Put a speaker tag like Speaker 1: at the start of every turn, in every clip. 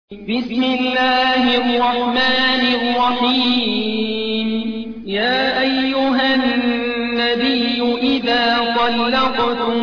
Speaker 1: بسم الله الرحمن الرحيم يا أيها النبي إذا طلقتم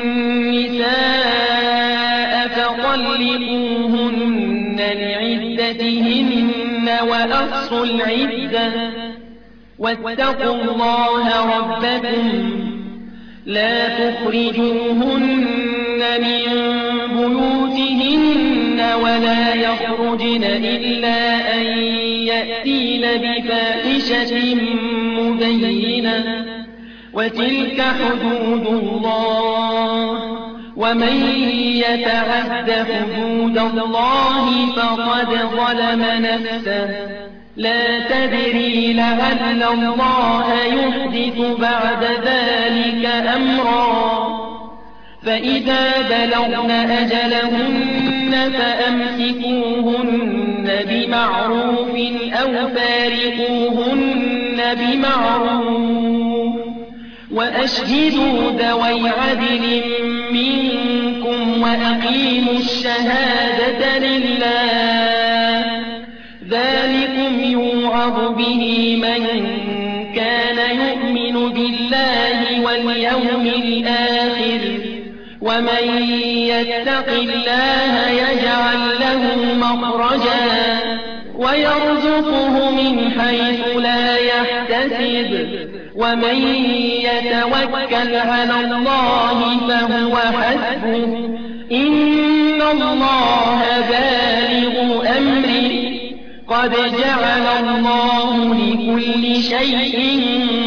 Speaker 1: النساء فطلقوهن لعدتهن وأحصوا العدة واتقوا الله ربكم لا تخرجوهن من بيوتهن ولا يخرجن إلا أن يأتين بفاحشة مبينة وتلك حدود الله ومن يتعد حدود الله فقد ظلم نفسه لا تدري لعل الله يحدث بعد ذلك أمرا فإذا بلغن أجلهن فأمسكوهن بمعروف أو فارقوهن بمعروف وأشهدوا ذوي عدل منكم وأقيموا الشهادة لله ذلكم يوعظ به من كان يؤمن بالله واليوم الآخر ومن يتق الله يجعل له مخرجا ويرزقه من حيث لا يحتسب ومن يتوكل على الله فهو حسبه إن الله بالغ أمره قد جعل الله لكل شيء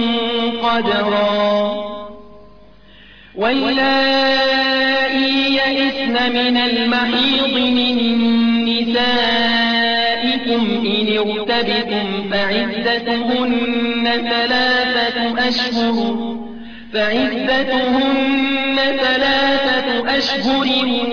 Speaker 1: قدرا واللائي يئسن من المحيض من نسائكم إن ارتبتم فعدتهن ثلاثة أشهر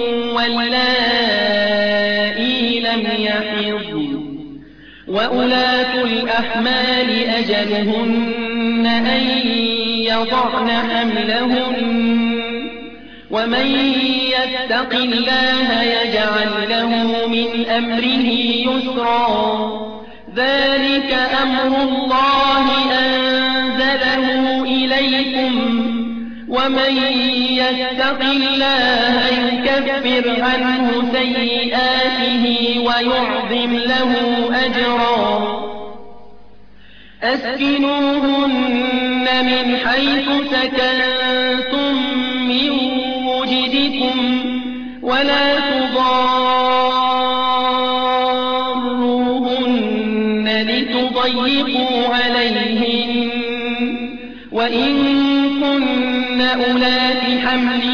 Speaker 1: واللائي لم يحضن وأولاة الأحمال أجلهن أن يضعن حملهن ومن يتق الله يجعل له من أمره يسرا ذلك أمر الله أنزله إليكم ومن يتق الله يكفر عنه سيئاته ويعظم له أجرا أسكنوهن من حيث سكنتم من وجدكم ولا تضاروهن لتضيقوا عليهن وإن كن أولات حمل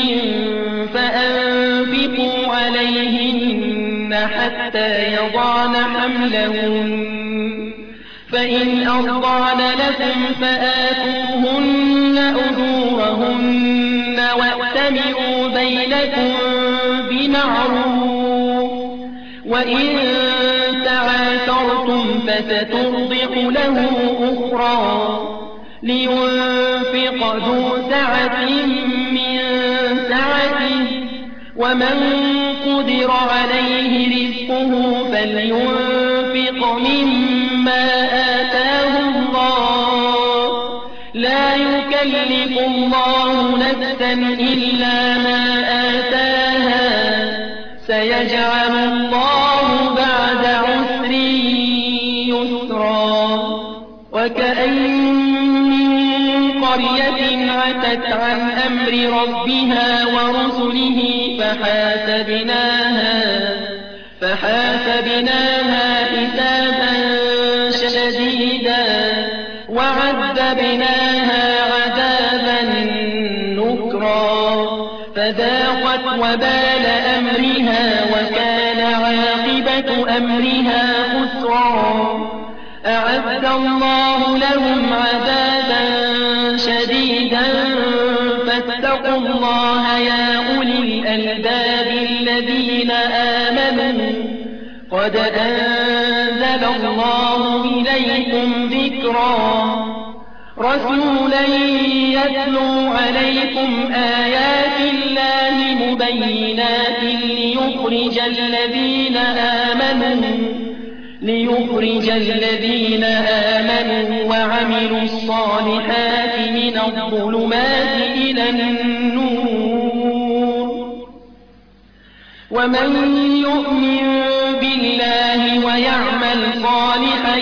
Speaker 1: فأنفقوا عليهن حتى يضعن حملهن فإن أرضعن لكم فآتوهن أجورهن وأتمروا بينكم بمعروف وإن تعاثرتم فسترضع له أخرى لينفق ذو سعة من سعته ومن قدر عليه رزقه فلينفق مما آتاه الله لا يكلف الله نفسا إلا ما آتاها سيجعل الله بعد عسر يسرا وكأين من قرية عتت عن أمر ربها ورسله فحاسبناها حسابا شديدا وعذبناها عذابا نكرا فذاقت وبال أمرها وكان عاقبة أمرها خسرا أعد الله لهم عذابا شديدا فاتقوا الله يا أولي الألباب الذين آمنوا قد أنزل الله إليكم ذكرا رسولا يتلو عليكم آيات الله مبينات ليخرج الذين آمنوا وعملوا الصالحات من الظلمات إلى النور ومن يؤمن بالله ويعمل صالحا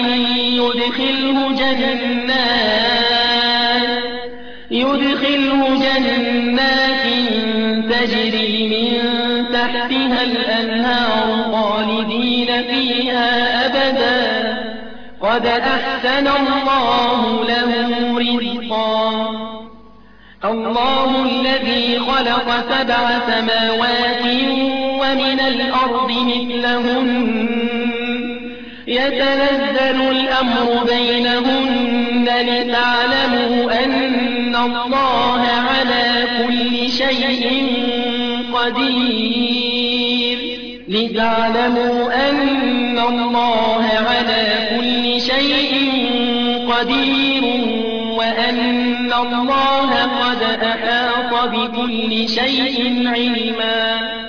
Speaker 1: يدخله جنات تجري من تحتها الأنهار خالدين فيها أبدا قد أحسن الله له رزقا الله الذي خلق 7 سماوات ومن الأرض مثلهن يتنزل الأمر بينهن لتعلموا أن الله على كل شيء قدير وأن الله قد أحاط بكل شيء علما